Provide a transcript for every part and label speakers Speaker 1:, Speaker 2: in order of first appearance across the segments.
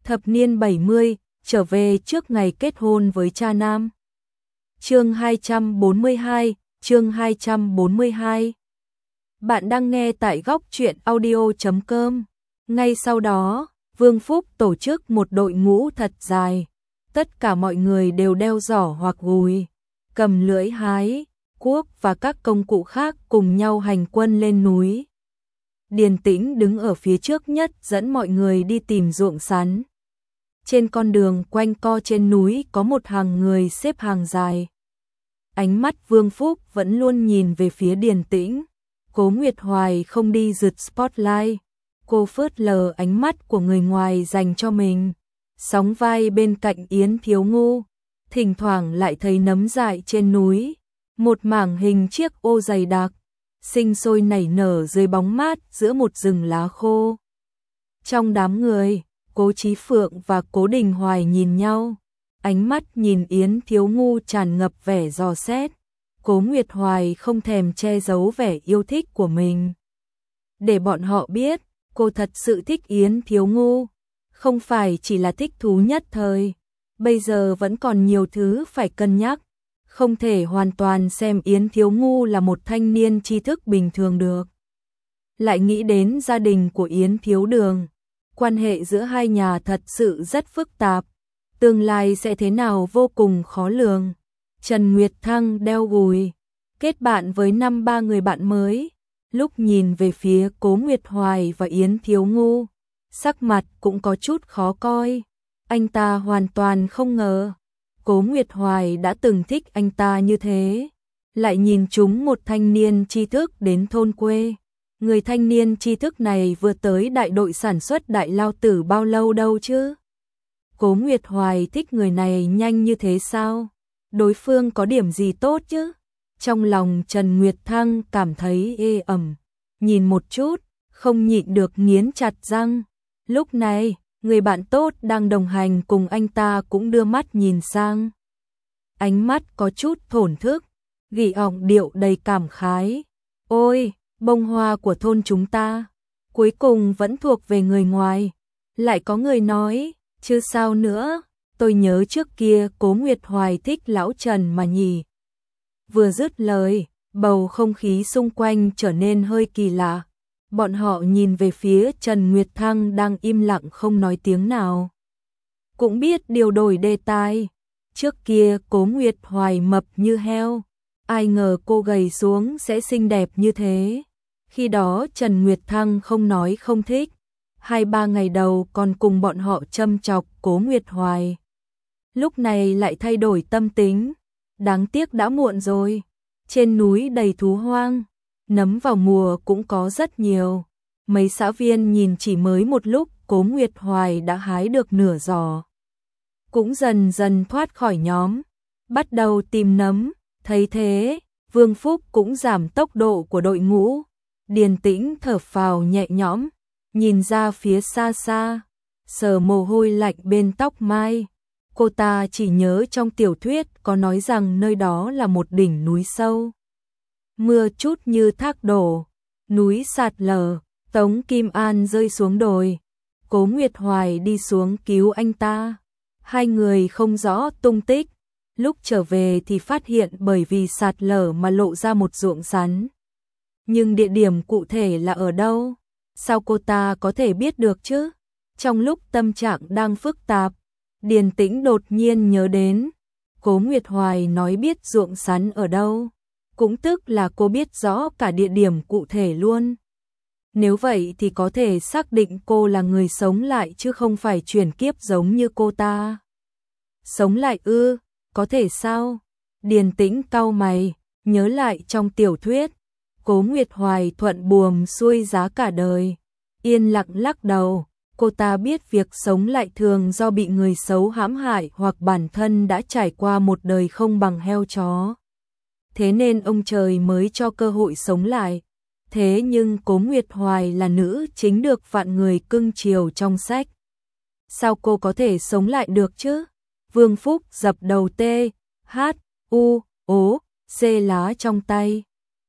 Speaker 1: Thập niên 70, trở về trước ngày kết hôn với cha nam. Chương 242, chương 242. Bạn đang nghe tại góc truyện audio.com. Ngay sau đó, Vương Phúc tổ chức một đội ngũ thật dài. Tất cả mọi người đều đeo giỏ hoặc gùi, cầm lưỡi hái, cuốc và các công cụ khác cùng nhau hành quân lên núi. Điền Tĩnh đứng ở phía trước nhất dẫn mọi người đi tìm ruộng sắn. Trên con đường quanh co trên núi có một hàng người xếp hàng dài. Ánh mắt Vương Phúc vẫn luôn nhìn về phía Điền Tĩnh. Cố Nguyệt Hoài không đi rượt spotlight. Cô phớt lờ ánh mắt của người ngoài dành cho mình. Sóng vai bên cạnh Yến Thiếu Ngu. Thỉnh thoảng lại thấy nấm dại trên núi. Một mảng hình chiếc ô dày đặc. Sinh sôi nảy nở dưới bóng mát giữa một rừng lá khô. Trong đám người, Cố Chí Phượng và Cố Đình Hoài nhìn nhau. Ánh mắt nhìn Yến Thiếu Ngu tràn ngập vẻ dò xét. Cố Nguyệt Hoài không thèm che giấu vẻ yêu thích của mình. Để bọn họ biết, cô thật sự thích Yến Thiếu Ngu. Không phải chỉ là thích thú nhất thời. Bây giờ vẫn còn nhiều thứ phải cân nhắc. Không thể hoàn toàn xem Yến Thiếu Ngu là một thanh niên tri thức bình thường được. Lại nghĩ đến gia đình của Yến Thiếu Đường. Quan hệ giữa hai nhà thật sự rất phức tạp. Tương lai sẽ thế nào vô cùng khó lường. Trần Nguyệt Thăng đeo gùi, kết bạn với 5-3 người bạn mới. Lúc nhìn về phía Cố Nguyệt Hoài và Yến Thiếu Ngu, sắc mặt cũng có chút khó coi. Anh ta hoàn toàn không ngờ Cố Nguyệt Hoài đã từng thích anh ta như thế. Lại nhìn chúng một thanh niên tri thức đến thôn quê. Người thanh niên tri thức này vừa tới đại đội sản xuất Đại Lao Tử bao lâu đâu chứ? Cố Nguyệt Hoài thích người này nhanh như thế sao? Đối phương có điểm gì tốt chứ? Trong lòng Trần Nguyệt Thăng cảm thấy ê ẩm. Nhìn một chút, không nhịn được nghiến chặt răng. Lúc này, người bạn tốt đang đồng hành cùng anh ta cũng đưa mắt nhìn sang. Ánh mắt có chút thổn thức, gỉ ỏng điệu đầy cảm khái. Ôi, bông hoa của thôn chúng ta, cuối cùng vẫn thuộc về người ngoài. Lại có người nói, chứ sao nữa, tôi nhớ trước kia Cố Nguyệt Hoài thích lão Trần mà nhỉ. Vừa dứt lời, bầu không khí xung quanh trở nên hơi kỳ lạ. Bọn họ nhìn về phía Trần Nguyệt Thăng đang im lặng không nói tiếng nào. Cũng biết điều đổi đề tài. Trước kia Cố Nguyệt Hoài mập như heo. Ai ngờ cô gầy xuống sẽ xinh đẹp như thế. Khi đó Trần Nguyệt Thăng không nói không thích. 2-3 ngày đầu còn cùng bọn họ châm chọc Cố Nguyệt Hoài. Lúc này lại thay đổi tâm tính. Đáng tiếc đã muộn rồi. Trên núi đầy thú hoang. Nấm vào mùa cũng có rất nhiều. Mấy xã viên nhìn chỉ mới một lúc Cố Nguyệt Hoài đã hái được nửa giỏ. Cũng dần dần thoát khỏi nhóm. Bắt đầu tìm nấm. Thấy thế, Vương Phúc cũng giảm tốc độ của đội ngũ. Điền Tĩnh thở phào nhẹ nhõm. Nhìn ra phía xa xa. Sờ mồ hôi lạnh bên tóc mai. Cô ta chỉ nhớ trong tiểu thuyết có nói rằng nơi đó là một đỉnh núi sâu. Mưa chút như thác đổ, núi sạt lở, Tống Kim An rơi xuống đồi. Cố Nguyệt Hoài đi xuống cứu anh ta. Hai người không rõ tung tích. Lúc trở về thì phát hiện bởi vì sạt lở mà lộ ra một ruộng sắn. Nhưng địa điểm cụ thể là ở đâu? Sao cô ta có thể biết được chứ? Trong lúc tâm trạng đang phức tạp, Điền Tĩnh đột nhiên nhớ đến. Cố Nguyệt Hoài nói biết ruộng sắn ở đâu. Cũng tức là cô biết rõ cả địa điểm cụ thể luôn. Nếu vậy thì có thể xác định cô là người sống lại chứ không phải chuyển kiếp giống như cô ta. Sống lại ư, có thể sao? Điền Tĩnh cau mày, nhớ lại trong tiểu thuyết. Cố Nguyệt Hoài thuận buồm xuôi giá cả đời. Yên lặng lắc đầu, cô ta biết việc sống lại thường do bị người xấu hãm hại hoặc bản thân đã trải qua một đời không bằng heo chó. Thế nên ông trời mới cho cơ hội sống lại. Thế nhưng Cố Nguyệt Hoài là nữ chính được vạn người cưng chiều trong sách. Sao cô có thể sống lại được chứ? Vương Phúc dập đầu tê, hát, u, ố, xê lá trong tay.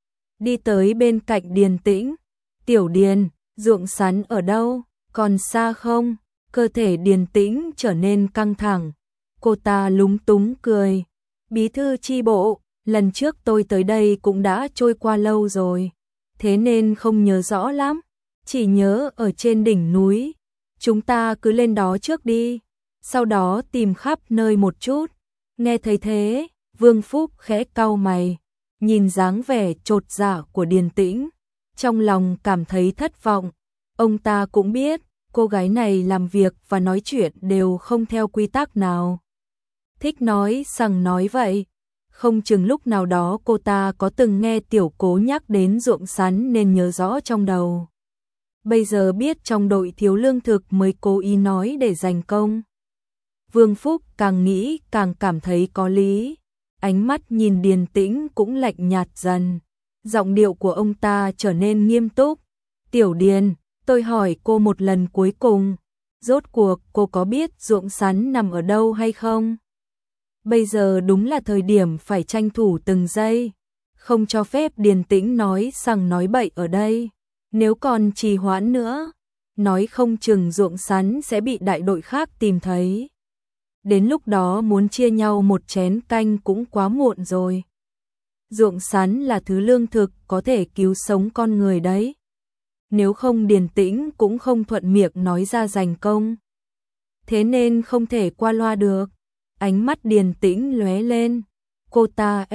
Speaker 1: Đi tới bên cạnh Điền Tĩnh. Tiểu Điền, ruộng sắn ở đâu? Còn xa không? Cơ thể Điền Tĩnh trở nên căng thẳng. Cô ta lúng túng cười. Bí thư chi bộ, lần trước tôi tới đây cũng đã trôi qua lâu rồi. Thế nên không nhớ rõ lắm. Chỉ nhớ ở trên đỉnh núi. Chúng ta cứ lên đó trước đi. Sau đó tìm khắp nơi một chút. Nghe thấy thế, Vương Phúc khẽ cau mày. Nhìn dáng vẻ chột dạ của Điền Tĩnh. Trong lòng cảm thấy thất vọng. Ông ta cũng biết, cô gái này làm việc và nói chuyện đều không theo quy tắc nào. Thích nói sằng nói vậy. Không chừng lúc nào đó cô ta có từng nghe Tiểu Cố nhắc đến ruộng sắn nên nhớ rõ trong đầu. Bây giờ biết trong đội thiếu lương thực mới cố ý nói để giành công. Vương Phúc càng nghĩ càng cảm thấy có lý. Ánh mắt nhìn Điền Tĩnh cũng lạnh nhạt dần. Giọng điệu của ông ta trở nên nghiêm túc. Tiểu Điền, tôi hỏi cô một lần cuối cùng. Rốt cuộc cô có biết ruộng sắn nằm ở đâu hay không? Bây giờ đúng là thời điểm phải tranh thủ từng giây. Không cho phép Điền Tĩnh nói sằng nói bậy ở đây. Nếu còn trì hoãn nữa, nói không chừng ruộng sắn sẽ bị đại đội khác tìm thấy. Đến lúc đó muốn chia nhau một chén canh cũng quá muộn rồi. Ruộng sắn là thứ lương thực có thể cứu sống con người đấy. Nếu không Điền Tĩnh cũng không thuận miệng nói ra giành công. Thế nên không thể qua loa được. Ánh mắt Điền Tĩnh lóe lên. Cô ta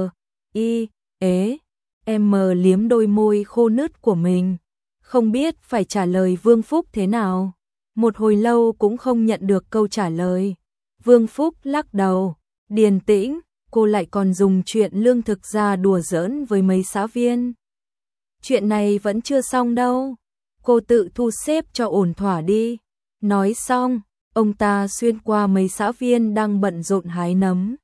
Speaker 1: M liếm đôi môi khô nứt của mình. Không biết phải trả lời Vương Phúc thế nào. Một hồi lâu cũng không nhận được câu trả lời. Vương Phúc lắc đầu. Điền Tĩnh, cô lại còn dùng chuyện lương thực ra đùa giỡn với mấy xã viên. Chuyện này vẫn chưa xong đâu. Cô tự thu xếp cho ổn thỏa đi. Nói xong, ông ta xuyên qua mấy xã viên đang bận rộn hái nấm.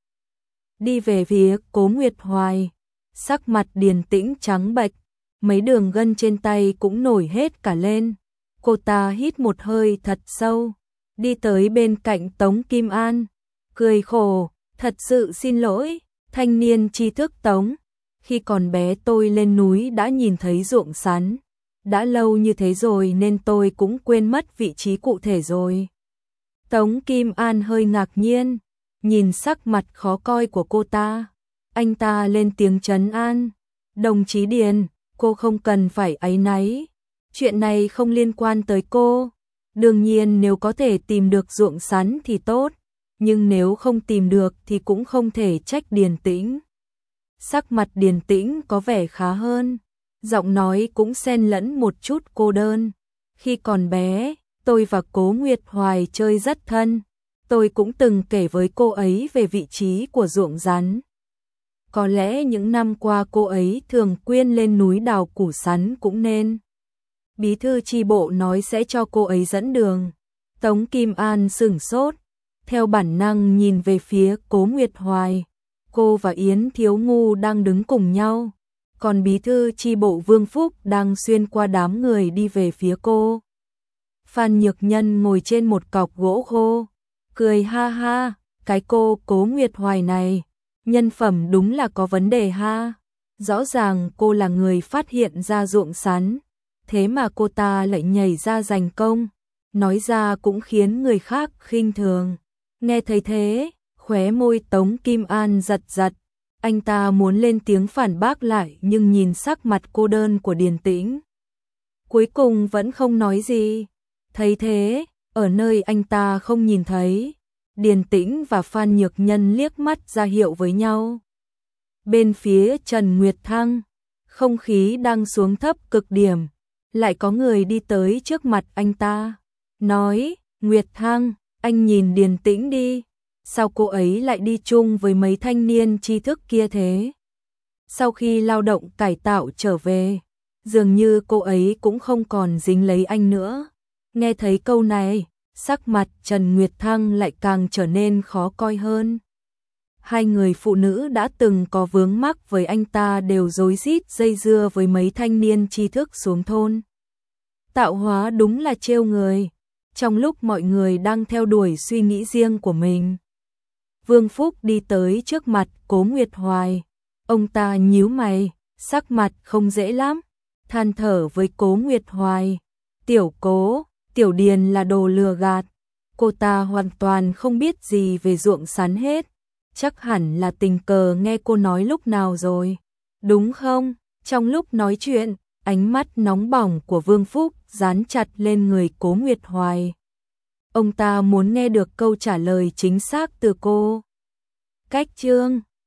Speaker 1: Đi về phía Cố Nguyệt Hoài. Sắc mặt Điền Tĩnh trắng bệch. Mấy đường gân trên tay cũng nổi hết cả lên. Cô ta hít một hơi thật sâu. Đi tới bên cạnh Tống Kim An. Cười khổ. Thật sự xin lỗi, thanh niên tri thức Tống. Khi còn bé tôi lên núi đã nhìn thấy ruộng sắn. Đã lâu như thế rồi nên tôi cũng quên mất vị trí cụ thể rồi. Tống Kim An hơi ngạc nhiên. Nhìn sắc mặt khó coi của cô ta. Anh ta lên tiếng trấn an. Đồng chí Điền, cô không cần phải áy náy. Chuyện này không liên quan tới cô. Đương nhiên nếu có thể tìm được ruộng sắn thì tốt. Nhưng nếu không tìm được thì cũng không thể trách Điền Tĩnh. Sắc mặt Điền Tĩnh có vẻ khá hơn. Giọng nói cũng xen lẫn một chút cô đơn. Khi còn bé, tôi và Cố Nguyệt Hoài chơi rất thân. Tôi cũng từng kể với cô ấy về vị trí của ruộng sắn. Có lẽ những năm qua cô ấy thường quyên lên núi đào củ sắn cũng nên. Bí thư chi bộ nói sẽ cho cô ấy dẫn đường. Tống Kim An sửng sốt. Theo bản năng nhìn về phía Cố Nguyệt Hoài. Cô và Yến Thiếu Ngu đang đứng cùng nhau. Còn bí thư chi bộ Vương Phúc đang xuyên qua đám người đi về phía cô. Phan Nhược Nhân ngồi trên một cọc gỗ khô. Cười ha ha, cái cô Cố Nguyệt Hoài này. Nhân phẩm đúng là có vấn đề ha. Rõ ràng cô là người phát hiện ra ruộng sắn. Thế mà cô ta lại nhảy ra giành công. Nói ra cũng khiến người khác khinh thường. Nghe thấy thế, khóe môi Tống Kim An giật giật. Anh ta muốn lên tiếng phản bác lại nhưng nhìn sắc mặt cô đơn của Điền Tĩnh. Cuối cùng vẫn không nói gì. Thấy thế, ở nơi anh ta không nhìn thấy, Điền Tĩnh và Phan Nhược Nhân liếc mắt ra hiệu với nhau. Bên phía Trần Nguyệt Thăng, không khí đang xuống thấp cực điểm. Lại có người đi tới trước mặt anh ta. Nói, Nguyệt Thăng, anh nhìn Điền Tĩnh đi. Sao cô ấy lại đi chung với mấy thanh niên tri thức kia thế? Sau khi lao động cải tạo trở về, dường như cô ấy cũng không còn dính lấy anh nữa. Nghe thấy câu này, sắc mặt Trần Nguyệt Thăng lại càng trở nên khó coi hơn. Hai người phụ nữ đã từng có vướng mắc với anh ta đều rối rít dây dưa với mấy thanh niên tri thức xuống thôn. Tạo hóa đúng là trêu người. Trong lúc mọi người đang theo đuổi suy nghĩ riêng của mình, Vương Phúc đi tới trước mặt Cố Nguyệt Hoài. Ông ta nhíu mày, sắc mặt không dễ lắm, than thở với Cố Nguyệt Hoài. Tiểu Cố, Tiểu Điền là đồ lừa gạt. cô ta hoàn toàn không biết gì về ruộng sắn hết. Chắc hẳn là tình cờ nghe cô nói lúc nào rồi, đúng không? Trong lúc nói chuyện, ánh mắt nóng bỏng của Vương Phúc dán chặt lên người Cố Nguyệt Hoài. Ông ta muốn nghe được câu trả lời chính xác từ cô. Cách chương